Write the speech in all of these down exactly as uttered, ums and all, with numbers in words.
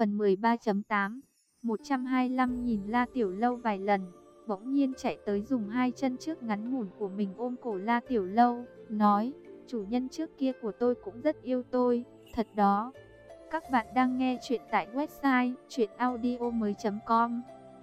Phần mười ba chấm tám. một trăm hai mươi lăm nhìn La Tiểu Lâu vài lần, bỗng nhiên chạy tới dùng hai chân trước ngắn ngủn của mình ôm cổ La Tiểu Lâu, nói: chủ nhân trước kia của tôi cũng rất yêu tôi, thật đó. Các bạn đang nghe chuyện tại website truyện audio mới chấm com.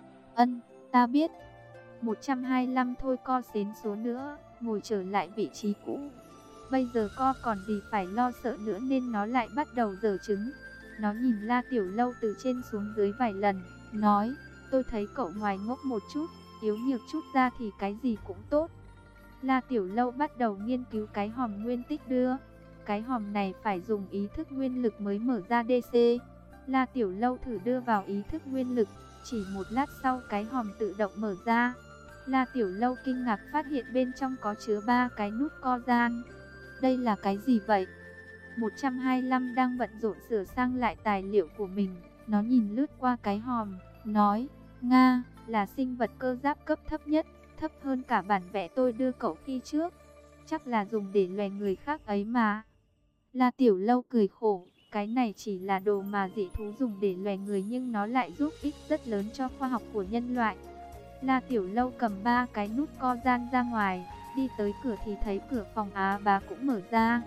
Ân, ta biết. một trăm hai mươi lăm thôi co xến số nữa, ngồi trở lại vị trí cũ. Bây giờ co còn gì phải lo sợ nữa nên nó lại bắt đầu giở trứng. Nó nhìn La Tiểu Lâu từ trên xuống dưới vài lần, nói: tôi thấy cậu ngoài ngốc một chút, yếu nhược chút ra thì cái gì cũng tốt. La Tiểu Lâu bắt đầu nghiên cứu cái hòm nguyên tích đưa. Cái hòm này phải dùng ý thức nguyên lực mới mở ra đê xê. La Tiểu Lâu thử đưa vào ý thức nguyên lực, chỉ một lát sau cái hòm tự động mở ra. La Tiểu Lâu kinh ngạc phát hiện bên trong có chứa ba cái nút co gian. Đây là cái gì vậy? một trăm hai mươi lăm đang bận rộn sửa sang lại tài liệu của mình. Nó nhìn lướt qua cái hòm, nói: Nga, là sinh vật cơ giáp cấp thấp nhất, thấp hơn cả bản vẽ tôi đưa cậu khi trước. Chắc là dùng để loè người khác ấy mà. La Tiểu Lâu cười khổ, cái này chỉ là đồ mà dị thú dùng để loè người nhưng nó lại giúp ích rất lớn cho khoa học của nhân loại. La Tiểu Lâu cầm ba cái nút co gian ra ngoài, đi tới cửa thì thấy cửa phòng Á Bá cũng mở ra.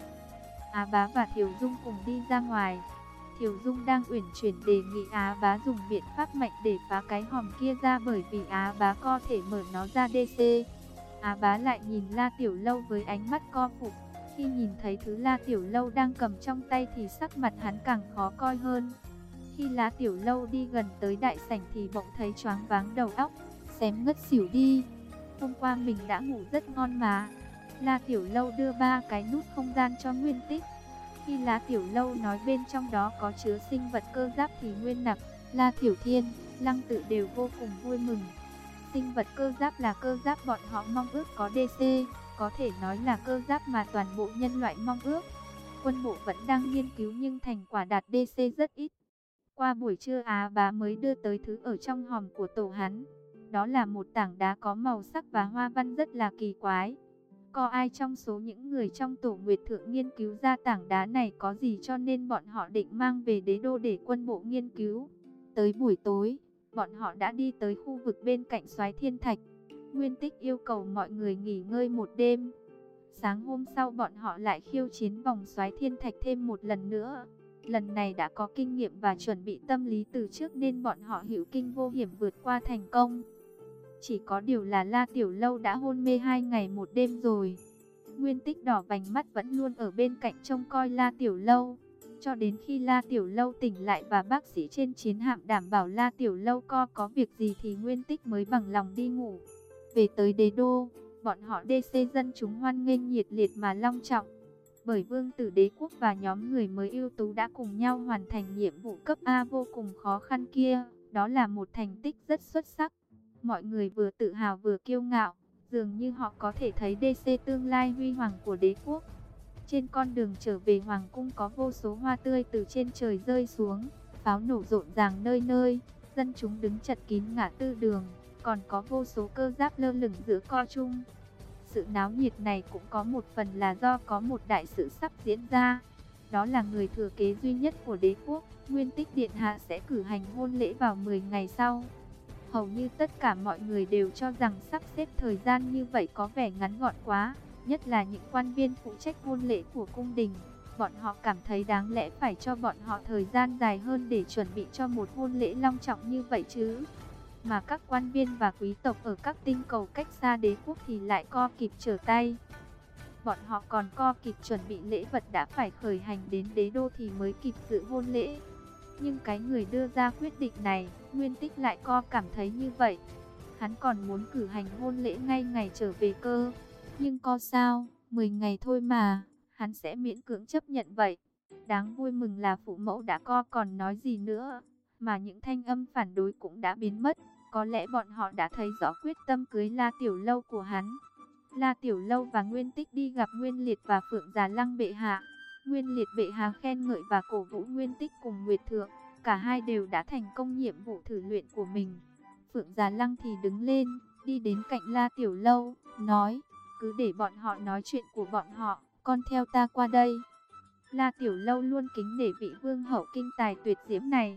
Á Bá và Thiều Dung cùng đi ra ngoài. Thiều Dung đang uyển chuyển đề nghị Á Bá dùng biện pháp mạnh để phá cái hòm kia ra, bởi vì Á Bá có thể mở nó ra đê xê. Á Bá lại nhìn La Tiểu Lâu với ánh mắt co phục. Khi nhìn thấy thứ La Tiểu Lâu đang cầm trong tay thì sắc mặt hắn càng khó coi hơn. Khi La Tiểu Lâu đi gần tới đại sảnh thì bỗng thấy choáng váng đầu óc, xém ngất xỉu đi. Hôm qua mình đã ngủ rất ngon mà. La Tiểu Lâu đưa ba cái nút không gian cho Nguyên Tích. Khi La Tiểu Lâu nói bên trong đó có chứa sinh vật cơ giáp thì Nguyên Nặc, La Tiểu Thiên, Lăng Tự đều vô cùng vui mừng. Sinh vật cơ giáp là cơ giáp bọn họ mong ước có đê xê, có thể nói là cơ giáp mà toàn bộ nhân loại mong ước. Quân bộ vẫn đang nghiên cứu nhưng thành quả đạt đê xê rất ít. Qua buổi trưa Á Bá mới đưa tới thứ ở trong hòm của tổ hắn. Đó là một tảng đá có màu sắc và hoa văn rất là kỳ quái. Có ai trong số những người trong tổ Nguyệt Thượng nghiên cứu ra tảng đá này có gì cho nên bọn họ định mang về đế đô để quân bộ nghiên cứu. Tới buổi tối, bọn họ đã đi tới khu vực bên cạnh Soái Thiên Thạch. Nguyên Tích yêu cầu mọi người nghỉ ngơi một đêm. Sáng hôm sau bọn họ lại khiêu chiến vòng Soái Thiên Thạch thêm một lần nữa. Lần này đã có kinh nghiệm và chuẩn bị tâm lý từ trước nên bọn họ hữu kinh vô hiểm vượt qua thành công. Chỉ có điều là La Tiểu Lâu đã hôn mê hai ngày một đêm rồi. Nguyên Tích đỏ vành mắt vẫn luôn ở bên cạnh trông coi La Tiểu Lâu. Cho đến khi La Tiểu Lâu tỉnh lại và bác sĩ trên chiến hạm đảm bảo La Tiểu Lâu co có việc gì thì Nguyên Tích mới bằng lòng đi ngủ. Về tới đế đô, bọn họ đê xê dân chúng hoan nghênh nhiệt liệt mà long trọng. Bởi Vương tử Đế quốc và nhóm người mới ưu tú đã cùng nhau hoàn thành nhiệm vụ cấp A vô cùng khó khăn kia. Đó là một thành tích rất xuất sắc. Mọi người vừa tự hào vừa kiêu ngạo, dường như họ có thể thấy đê xê tương lai huy hoàng của đế quốc. Trên con đường trở về hoàng cung có vô số hoa tươi từ trên trời rơi xuống, pháo nổ rộn ràng nơi nơi, dân chúng đứng chật kín ngã tư đường, còn có vô số cơ giáp lơ lửng giữa co trung. Sự náo nhiệt này cũng có một phần là do có một đại sự sắp diễn ra. Đó là người thừa kế duy nhất của đế quốc, Nguyên Tích Điện Hạ sẽ cử hành hôn lễ vào mười ngày sau. Hầu như tất cả mọi người đều cho rằng sắp xếp thời gian như vậy có vẻ ngắn gọn quá, nhất là những quan viên phụ trách hôn lễ của cung đình. Bọn họ cảm thấy đáng lẽ phải cho bọn họ thời gian dài hơn để chuẩn bị cho một hôn lễ long trọng như vậy chứ. Mà các quan viên và quý tộc ở các tinh cầu cách xa đế quốc thì lại co kịp trở tay. Bọn họ còn co kịp chuẩn bị lễ vật đã phải khởi hành đến đế đô thì mới kịp dự hôn lễ. Nhưng cái người đưa ra quyết định này, Nguyên Tích lại co cảm thấy như vậy. Hắn còn muốn cử hành hôn lễ ngay ngày trở về cơ. Nhưng co sao, mười ngày thôi mà, hắn sẽ miễn cưỡng chấp nhận vậy. Đáng vui mừng là phụ mẫu đã co còn nói gì nữa, mà những thanh âm phản đối cũng đã biến mất. Có lẽ bọn họ đã thấy rõ quyết tâm cưới La Tiểu Lâu của hắn. La Tiểu Lâu và Nguyên Tích đi gặp Nguyên Liệt và Phượng Già Lăng bệ hạ. Nguyên Liệt bệ hạ khen ngợi và cổ vũ Nguyên Tích cùng Nguyệt Thượng. Cả hai đều đã thành công nhiệm vụ thử luyện của mình. Phượng Già Lăng thì đứng lên, đi đến cạnh La Tiểu Lâu, nói: cứ để bọn họ nói chuyện của bọn họ, con theo ta qua đây. La Tiểu Lâu luôn kính nể vị vương hậu kinh tài tuyệt diễm này.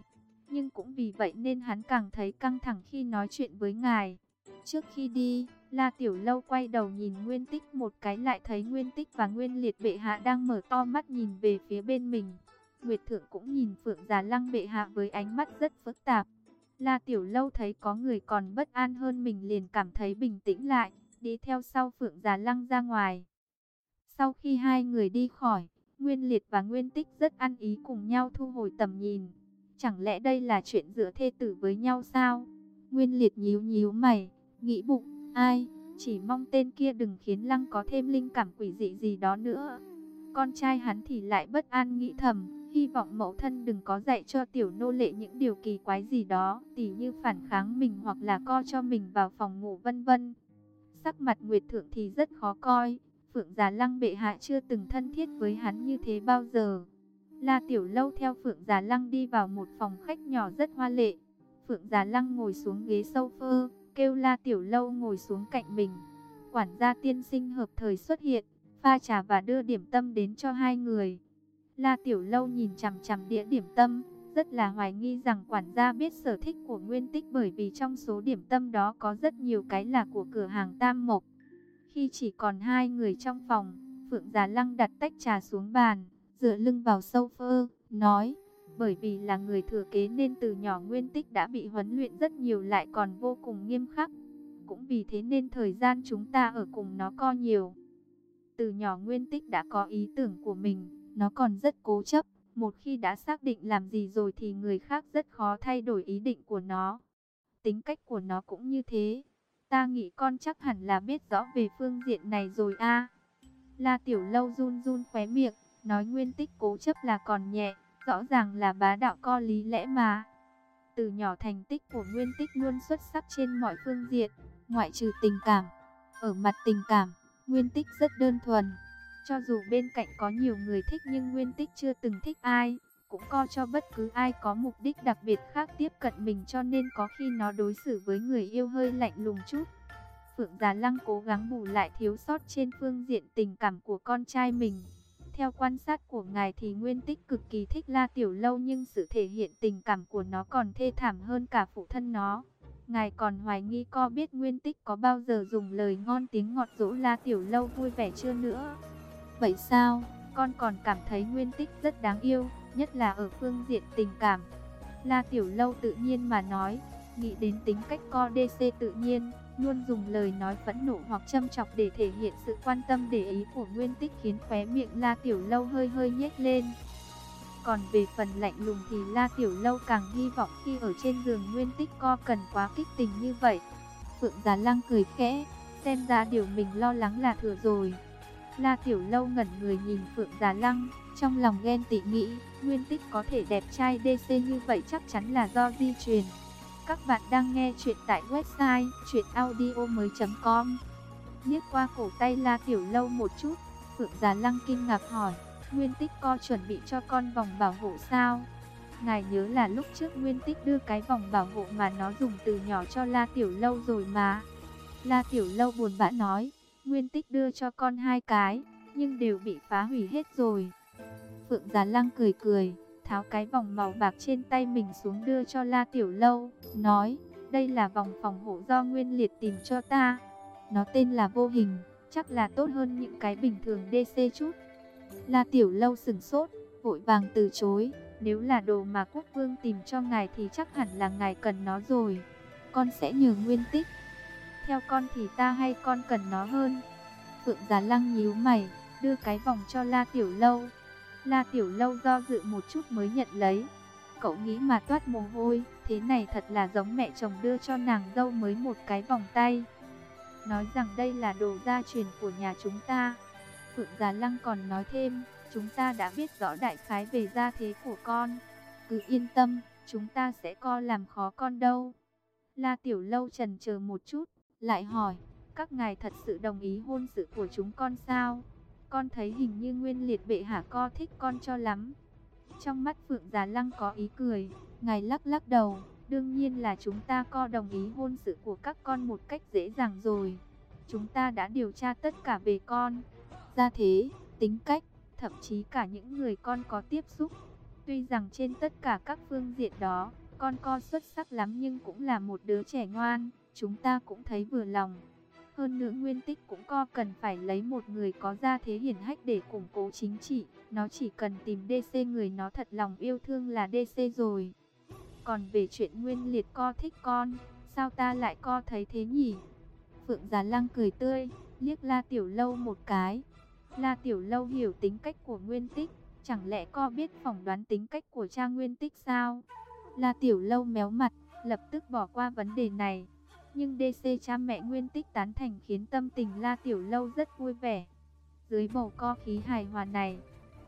nhưng cũng vì vậy nên hắn càng thấy căng thẳng khi nói chuyện với ngài. Trước khi đi, La Tiểu Lâu quay đầu nhìn Nguyên Tích một cái, lại thấy Nguyên Tích và Nguyên Liệt bệ hạ đang mở to mắt nhìn về phía bên mình. Nguyệt Thượng cũng nhìn Phượng Già Lăng bệ hạ với ánh mắt rất phức tạp. La Tiểu Lâu thấy có người còn bất an hơn mình liền cảm thấy bình tĩnh lại, đi theo sau Phượng Già Lăng ra ngoài. Sau khi hai người đi khỏi, Nguyên Liệt và Nguyên Tích rất ăn ý cùng nhau thu hồi tầm nhìn. Chẳng lẽ đây là chuyện giữa thê tử với nhau sao? Nguyên Liệt nhíu nhíu mày, nghĩ bụng, ai, chỉ mong tên kia đừng khiến Lăng có thêm linh cảm quỷ dị gì đó nữa. Con trai hắn thì lại bất an nghĩ thầm, hy vọng mẫu thân đừng có dạy cho tiểu nô lệ những điều kỳ quái gì đó, tỉ như phản kháng mình hoặc là co cho mình vào phòng ngủ vân vân. Sắc mặt Nguyệt Thượng thì rất khó coi, Phượng Già Lăng bệ hạ chưa từng thân thiết với hắn như thế bao giờ. La Tiểu Lâu theo Phượng Già Lăng đi vào một phòng khách nhỏ rất hoa lệ. Phượng Già Lăng ngồi xuống ghế sofa, kêu La Tiểu Lâu ngồi xuống cạnh mình. Quản gia tiên sinh hợp thời xuất hiện, pha trà và đưa điểm tâm đến cho hai người. La Tiểu Lâu nhìn chằm chằm đĩa điểm tâm, rất là hoài nghi rằng quản gia biết sở thích của Nguyên Tích, bởi vì trong số điểm tâm đó có rất nhiều cái là của cửa hàng Tam Mộc. Khi chỉ còn hai người trong phòng, Phượng Già Lăng đặt tách trà xuống bàn, dựa lưng vào sofa, nói, bởi vì là người thừa kế nên từ nhỏ Nguyên Tích đã bị huấn luyện rất nhiều, lại còn vô cùng nghiêm khắc. Cũng vì thế nên thời gian chúng ta ở cùng nó co nhiều. Từ nhỏ Nguyên Tích đã có ý tưởng của mình, nó còn rất cố chấp. Một khi đã xác định làm gì rồi thì người khác rất khó thay đổi ý định của nó. Tính cách của nó cũng như thế. Ta nghĩ con chắc hẳn là biết rõ về phương diện này rồi a. La Tiểu Lâu run run khóe miệng, nói Nguyên Tích cố chấp là còn nhẹ, rõ ràng là bá đạo co lý lẽ mà. Từ nhỏ thành tích của Nguyên Tích luôn xuất sắc trên mọi phương diện, ngoại trừ tình cảm. Ở mặt tình cảm, Nguyên Tích rất đơn thuần. Cho dù bên cạnh có nhiều người thích nhưng Nguyên Tích chưa từng thích ai, cũng coi cho bất cứ ai có mục đích đặc biệt khác tiếp cận mình, cho nên có khi nó đối xử với người yêu hơi lạnh lùng chút. Phượng Già Lăng cố gắng bù lại thiếu sót trên phương diện tình cảm của con trai mình. Theo quan sát của ngài thì Nguyên Tích cực kỳ thích La Tiểu Lâu, nhưng sự thể hiện tình cảm của nó còn thê thảm hơn cả phụ thân nó. Ngài còn hoài nghi co biết Nguyên Tích có bao giờ dùng lời ngon tiếng ngọt dỗ La Tiểu Lâu vui vẻ chưa nữa. Vậy sao, con còn cảm thấy Nguyên Tích rất đáng yêu, nhất là ở phương diện tình cảm. La Tiểu Lâu tự nhiên mà nói, nghĩ đến tính cách co đê xê tự nhiên, luôn dùng lời nói phẫn nộ hoặc châm chọc để thể hiện sự quan tâm để ý của Nguyên Tích, khiến khóe miệng La Tiểu Lâu hơi hơi nhếch lên. Còn về phần lạnh lùng thì La Tiểu Lâu càng hy vọng khi ở trên giường Nguyên Tích co cần quá kích tình như vậy. Phượng Già Lăng cười khẽ, xem ra điều mình lo lắng là thừa rồi. La Tiểu Lâu ngẩn người nhìn Phượng Già Lăng, trong lòng ghen tị nghĩ, Nguyên Tích có thể đẹp trai đê xê như vậy chắc chắn là do di truyền. Các bạn đang nghe chuyện tại website truyện audio mới chấm com. Liếc qua cổ tay La Tiểu Lâu một chút, Phượng Già Lăng kinh ngạc hỏi, Nguyên Tích co chuẩn bị cho con vòng bảo hộ sao? Ngài nhớ là lúc trước Nguyên Tích đưa cái vòng bảo hộ mà nó dùng từ nhỏ cho La Tiểu Lâu rồi mà. La Tiểu Lâu buồn bã nói, Nguyên Tích đưa cho con hai cái, nhưng đều bị phá hủy hết rồi. Phượng Già Lăng cười cười, tháo cái vòng màu bạc trên tay mình xuống đưa cho La Tiểu Lâu, nói, đây là vòng phòng hộ do Nguyên Liệt tìm cho ta. Nó tên là Vô Hình, chắc là tốt hơn những cái bình thường đê xê chút. La Tiểu Lâu sửng sốt, vội vàng từ chối, nếu là đồ mà quốc vương tìm cho ngài thì chắc hẳn là ngài cần nó rồi. Con sẽ nhờ Nguyên Tích. Theo con thì ta hay con cần nó hơn. Phượng Già Lăng nhíu mày, đưa cái vòng cho La Tiểu Lâu. La Tiểu Lâu do dự một chút mới nhận lấy. Cậu nghĩ mà toát mồ hôi, thế này thật là giống mẹ chồng đưa cho nàng dâu mới một cái vòng tay. Nói rằng đây là đồ gia truyền của nhà chúng ta. Phượng Già Lăng còn nói thêm, chúng ta đã biết rõ đại khái về gia thế của con. Cứ yên tâm, chúng ta sẽ co làm khó con đâu. La Tiểu Lâu chần chờ một chút, lại hỏi, các ngài thật sự đồng ý hôn sự của chúng con sao? Con thấy hình như Nguyên Liệt bệ hạ co thích con cho lắm. Trong mắt Phượng Già Lăng có ý cười, ngài lắc lắc đầu, đương nhiên là chúng ta co đồng ý hôn sự của các con một cách dễ dàng rồi. Chúng ta đã điều tra tất cả về con, gia thế, tính cách, thậm chí cả những người con có tiếp xúc. Tuy rằng trên tất cả các phương diện đó, Con co xuất sắc lắm nhưng cũng là một đứa trẻ ngoan, chúng ta cũng thấy vừa lòng. Hơn nữa Nguyên Tích cũng co cần phải lấy một người có gia thế hiển hách để củng cố chính trị. Nó chỉ cần tìm đê xê người nó thật lòng yêu thương là đê xê rồi. Còn về chuyện Nguyên Liệt co thích con, sao ta lại co thấy thế nhỉ? Phượng Giá Lăng cười tươi, liếc La Tiểu Lâu một cái. La Tiểu Lâu hiểu tính cách của Nguyên Tích, chẳng lẽ co biết phỏng đoán tính cách của cha Nguyên Tích sao? La Tiểu Lâu méo mặt, lập tức bỏ qua vấn đề này. Nhưng đê xê cha mẹ Nguyên Tích tán thành khiến tâm tình La Tiểu Lâu rất vui vẻ. Dưới bầu co khí hài hòa này,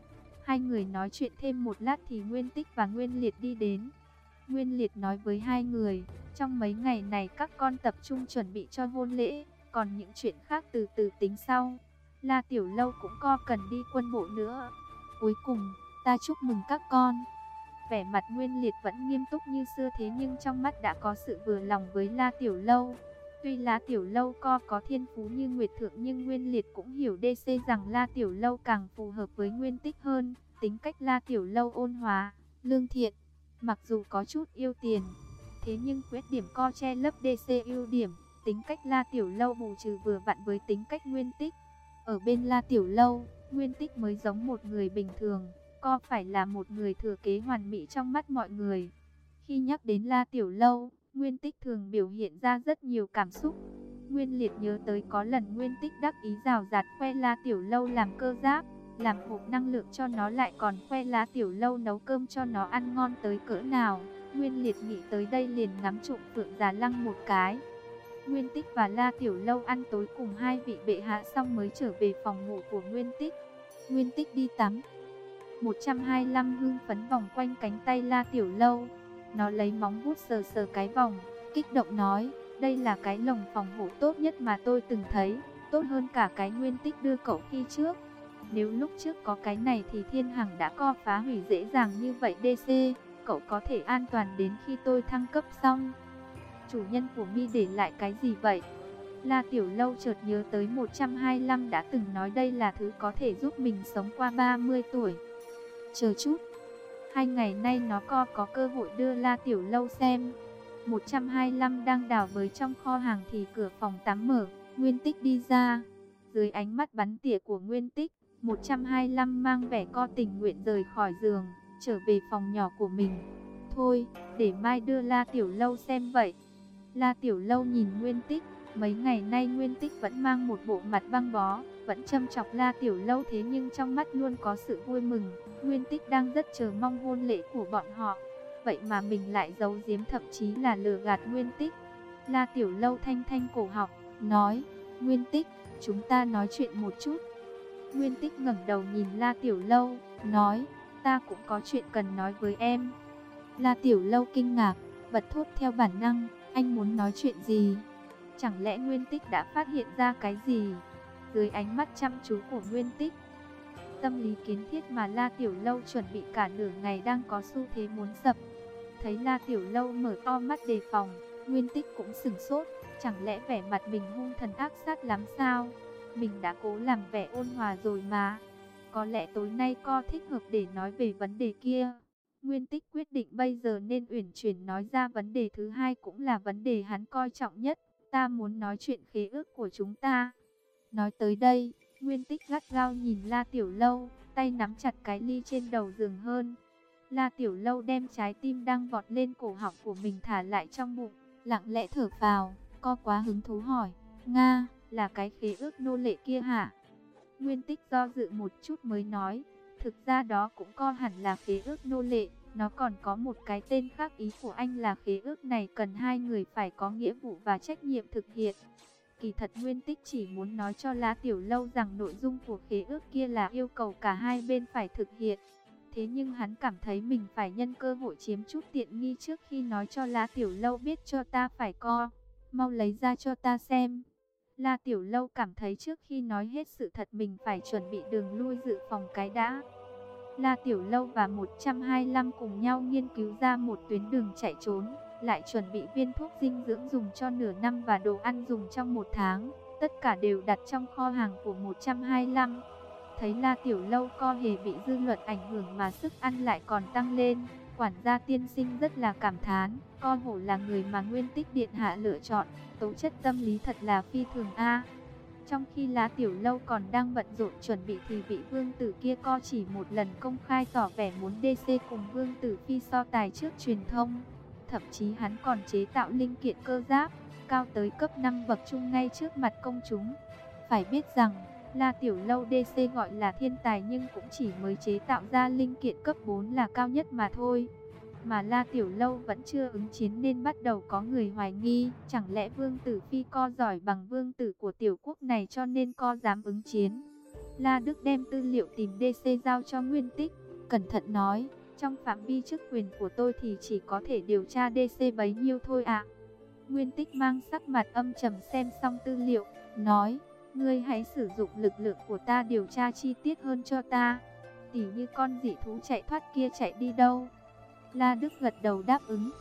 hai người nói chuyện thêm một lát thì Nguyên Tích và Nguyên Liệt đi đến. Nguyên Liệt nói với hai người, trong mấy ngày này các con tập trung chuẩn bị cho hôn lễ, còn những chuyện khác từ từ tính sau. La Tiểu Lâu cũng co cần đi quân bộ nữa. Cuối cùng, ta chúc mừng các con. Vẻ mặt Nguyên Liệt vẫn nghiêm túc như xưa thế nhưng trong mắt đã có sự vừa lòng với La Tiểu Lâu. Tuy La Tiểu Lâu co có thiên phú như Nguyệt Thượng nhưng Nguyên Liệt cũng hiểu đê xê rằng La Tiểu Lâu càng phù hợp với Nguyên Tích hơn. Tính cách La Tiểu Lâu ôn hòa, lương thiện, mặc dù có chút yêu tiền, thế nhưng khuyết điểm co che lấp đê xê ưu điểm. Tính cách La Tiểu Lâu bù trừ vừa vặn với tính cách Nguyên Tích. Ở bên La Tiểu Lâu, Nguyên Tích mới giống một người bình thường, co phải là một người thừa kế hoàn mỹ trong mắt mọi người. Khi nhắc đến La Tiểu Lâu, Nguyên Tích thường biểu hiện ra rất nhiều cảm xúc. Nguyên Liệt nhớ tới có lần Nguyên Tích đắc ý rào rạt khoe La Tiểu Lâu làm cơ giáp, làm hộp năng lượng cho nó, lại còn khoe La Tiểu Lâu nấu cơm cho nó ăn ngon tới cỡ nào. Nguyên Liệt nghĩ tới đây liền ngắm trộm Phượng Giá Lăng một cái. Nguyên Tích và La Tiểu Lâu ăn tối cùng hai vị bệ hạ xong mới trở về phòng ngủ của Nguyên Tích. Nguyên Tích đi tắm. một trăm hai mươi lăm hưng phấn vòng quanh cánh tay La Tiểu Lâu. Nó lấy móng vuốt sờ sờ cái vòng, kích động nói, đây là cái lồng phòng hộ tốt nhất mà tôi từng thấy, tốt hơn cả cái Nguyên Tích đưa cậu khi trước. Nếu lúc trước có cái này thì Thiên Hằng đã co phá hủy dễ dàng như vậy đê xê, cậu có thể an toàn đến khi tôi thăng cấp xong. Chủ nhân của Mi để lại cái gì vậy? La Tiểu Lâu chợt nhớ tới một trăm hai mươi lăm đã từng nói đây là thứ có thể giúp mình sống qua ba mươi tuổi. Chờ chút, hai ngày nay nó co có cơ hội đưa La Tiểu Lâu xem. một trăm hai mươi lăm đang đào bới trong kho hàng thì cửa phòng tắm mở, Nguyên Tích đi ra. Dưới ánh mắt bắn tỉa của Nguyên Tích, một trăm hai mươi lăm mang vẻ co tình nguyện rời khỏi giường, trở về phòng nhỏ của mình. Thôi, để mai đưa La Tiểu Lâu xem vậy. La Tiểu Lâu nhìn Nguyên Tích, mấy ngày nay Nguyên Tích vẫn mang một bộ mặt băng bó, vẫn châm chọc La Tiểu Lâu thế nhưng trong mắt luôn có sự vui mừng. Nguyên Tích đang rất chờ mong hôn lễ của bọn họ, vậy mà mình lại giấu giếm, thậm chí là lừa gạt Nguyên Tích. La Tiểu Lâu thanh thanh cổ họng, nói, Nguyên Tích, chúng ta nói chuyện một chút. Nguyên Tích ngẩng đầu nhìn La Tiểu Lâu, nói, ta cũng có chuyện cần nói với em. La Tiểu Lâu kinh ngạc, bật thốt theo bản năng, anh muốn nói chuyện gì? Chẳng lẽ Nguyên Tích đã phát hiện ra cái gì? Dưới ánh mắt chăm chú của Nguyên Tích, tâm lý kiến thiết mà La Tiểu Lâu chuẩn bị cả nửa ngày đang có xu thế muốn sập. Thấy La Tiểu Lâu mở to mắt đề phòng, Nguyên Tích cũng sửng sốt. Chẳng lẽ vẻ mặt mình hung thần ác sát lắm sao? Mình đã cố làm vẻ ôn hòa rồi mà. Có lẽ tối nay co thích hợp để nói về vấn đề kia. Nguyên Tích quyết định bây giờ nên uyển chuyển nói ra vấn đề thứ hai, cũng là vấn đề hắn coi trọng nhất. Ta muốn nói chuyện khế ước của chúng ta. Nói tới đây, Nguyên Tích gắt gao nhìn La Tiểu Lâu, tay nắm chặt cái ly trên đầu giường hơn. La Tiểu Lâu đem trái tim đang vọt lên cổ họng của mình thả lại trong bụng, lặng lẽ thở phào, co quá hứng thú hỏi, Nga, là cái khế ước nô lệ kia hả? Nguyên Tích do dự một chút mới nói, thực ra đó cũng co hẳn là khế ước nô lệ, nó còn có một cái tên khác. Ý của anh là khế ước này cần hai người phải có nghĩa vụ và trách nhiệm thực hiện. Kỳ thật Nguyên Tích chỉ muốn nói cho La Tiểu Lâu rằng nội dung của khế ước kia là yêu cầu cả hai bên phải thực hiện. Thế nhưng hắn cảm thấy mình phải nhân cơ hội chiếm chút tiện nghi trước khi nói cho La Tiểu Lâu biết cho ta phải co. Mau lấy ra cho ta xem. La Tiểu Lâu cảm thấy trước khi nói hết sự thật mình phải chuẩn bị đường lui dự phòng cái đã. La Tiểu Lâu và một trăm hai mươi lăm cùng nhau nghiên cứu ra một tuyến đường chạy trốn, lại chuẩn bị viên thuốc dinh dưỡng dùng cho nửa năm và đồ ăn dùng trong một tháng. Tất cả đều đặt trong kho hàng của một trăm hai mươi lăm. Thấy La Tiểu Lâu co hề bị dư luận ảnh hưởng mà sức ăn lại còn tăng lên, Quản gia tiên sinh rất là cảm thán, co hổ là người mà Nguyên Tích điện hạ lựa chọn, tố chất tâm lý thật là phi thường a. Trong khi La Tiểu Lâu còn đang bận rộn chuẩn bị thì vị vương tử kia co chỉ một lần công khai tỏ vẻ muốn đê xê cùng vương tử phi so tài trước truyền thông. Thậm chí hắn còn chế tạo linh kiện cơ giáp, cao tới cấp năm bậc trung ngay trước mặt công chúng. Phải biết rằng, La Tiểu Lâu đê xê gọi là thiên tài nhưng cũng chỉ mới chế tạo ra linh kiện cấp bốn là cao nhất mà thôi. Mà La Tiểu Lâu vẫn chưa ứng chiến nên bắt đầu có người hoài nghi, chẳng lẽ vương tử phi co giỏi bằng vương tử của tiểu quốc này cho nên co dám ứng chiến. La Đức đem tư liệu tìm đê xê giao cho Nguyên Tích, cẩn thận nói, trong phạm vi chức quyền của tôi thì chỉ có thể điều tra đê xê bấy nhiêu thôi ạ. Nguyên Tích mang sắc mặt âm trầm xem xong tư liệu, nói, ngươi hãy sử dụng lực lượng của ta điều tra chi tiết hơn cho ta. Tỉ như con dị thú chạy thoát kia chạy đi đâu? La Đức gật đầu đáp ứng.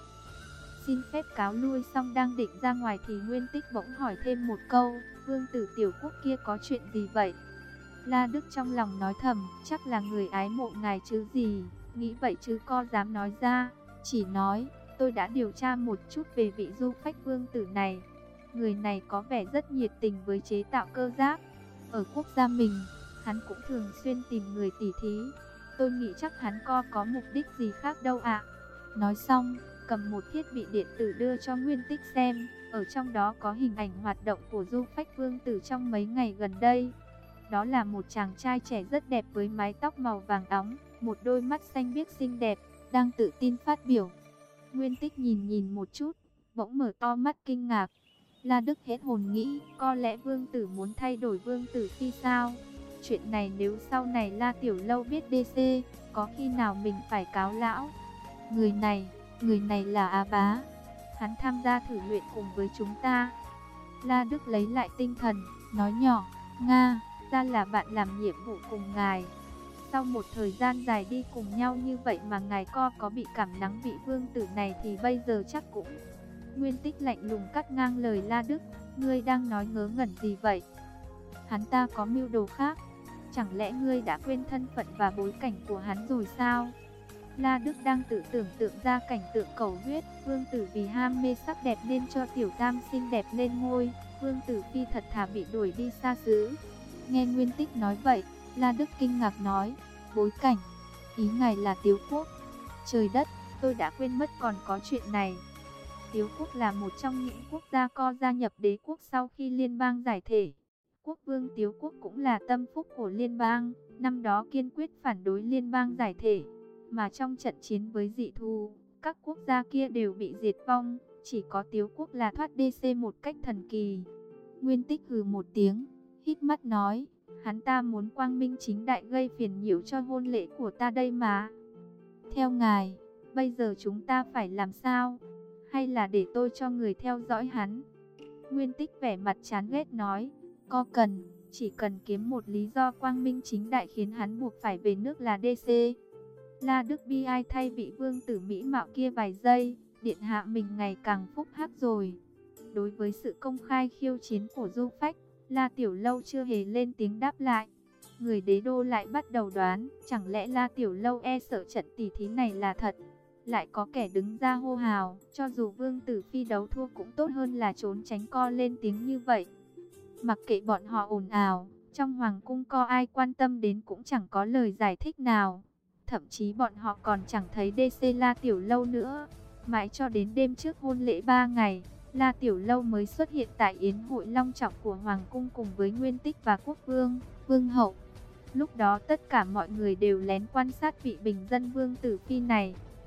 Xin phép cáo lui xong đang định ra ngoài thì Nguyên Tích bỗng hỏi thêm một câu, vương tử tiểu quốc kia có chuyện gì vậy? La Đức trong lòng nói thầm, chắc là người ái mộ ngài chứ gì, nghĩ vậy chứ co dám nói ra, chỉ nói, tôi đã điều tra một chút về vị du phách vương tử này. Người này có vẻ rất nhiệt tình với chế tạo cơ giáp. Ở quốc gia mình, hắn cũng thường xuyên tìm người tỉ thí. Tôi nghĩ chắc hắn co có mục đích gì khác đâu ạ. Nói xong, cầm một thiết bị điện tử đưa cho Nguyên Tích xem. Ở trong đó có hình ảnh hoạt động của du phách vương tử trong mấy ngày gần đây. Đó là một chàng trai trẻ rất đẹp với mái tóc màu vàng óng, một đôi mắt xanh biếc xinh đẹp, đang tự tin phát biểu. Nguyên Tích nhìn nhìn một chút, bỗng mở to mắt kinh ngạc. La Đức hết hồn nghĩ, có lẽ vương tử muốn thay đổi vương tử phi sao? Chuyện này nếu sau này La Tiểu Lâu biết đê xê, có khi nào mình phải cáo lão? Người này, người này là Á Bá. Hắn tham gia thử luyện cùng với chúng ta. La Đức lấy lại tinh thần, nói nhỏ, Nga, ra là bạn làm nhiệm vụ cùng ngài. Sau một thời gian dài đi cùng nhau như vậy mà ngài co có bị cảm nắng vị vương tử này thì bây giờ chắc cũng... Nguyên Tích lạnh lùng cắt ngang lời La Đức, ngươi đang nói ngớ ngẩn gì vậy? Hắn ta có mưu đồ khác, chẳng lẽ ngươi đã quên thân phận và bối cảnh của hắn rồi sao? La Đức đang tự tưởng tượng ra cảnh tượng cầu huyết, vương tử vì ham mê sắc đẹp nên cho tiểu tam xinh đẹp lên ngôi, vương tử phi thật thà bị đuổi đi xa xứ. Nghe Nguyên Tích nói vậy, La Đức kinh ngạc nói, bối cảnh, ý ngài là Tiếu Quốc. Trời đất, tôi đã quên mất còn có chuyện này. Tiếu Quốc là một trong những quốc gia co gia nhập đế quốc sau khi liên bang giải thể. Quốc vương Tiếu Quốc cũng là tâm phúc của liên bang, năm đó kiên quyết phản đối liên bang giải thể. Mà trong trận chiến với dị thú, các quốc gia kia đều bị diệt vong, chỉ có Tiếu Quốc là thoát đê xê một cách thần kỳ. Nguyên Tích hừ một tiếng, hít mắt nói, hắn ta muốn quang minh chính đại gây phiền nhiễu cho hôn lễ của ta đây mà. Theo ngài, bây giờ chúng ta phải làm sao? Hay là để tôi cho người theo dõi hắn? Nguyên Tích vẻ mặt chán ghét nói, có cần, chỉ cần kiếm một lý do quang minh chính đại khiến hắn buộc phải về nước là đê xê. La Đức bi ai thay vị vương tử mỹ mạo kia vài giây, điện hạ mình ngày càng phúc hắc rồi. Đối với sự công khai khiêu chiến của du phách, La Tiểu Lâu chưa hề lên tiếng đáp lại. Người đế đô lại bắt đầu đoán, chẳng lẽ La Tiểu Lâu e sợ trận tỷ thí này là thật. Lại có kẻ đứng ra hô hào, cho dù vương tử phi đấu thua cũng tốt hơn là trốn tránh co lên tiếng như vậy. Mặc kệ bọn họ ồn ào, trong hoàng cung co ai quan tâm đến cũng chẳng có lời giải thích nào. Thậm chí bọn họ còn chẳng thấy đê xê La Tiểu Lâu nữa. Mãi cho đến đêm trước hôn lễ ba ngày, La Tiểu Lâu mới xuất hiện tại yến hội long trọng của hoàng cung cùng với Nguyên Tích và quốc vương, vương hậu. Lúc đó tất cả mọi người đều lén quan sát vị bình dân vương tử phi này.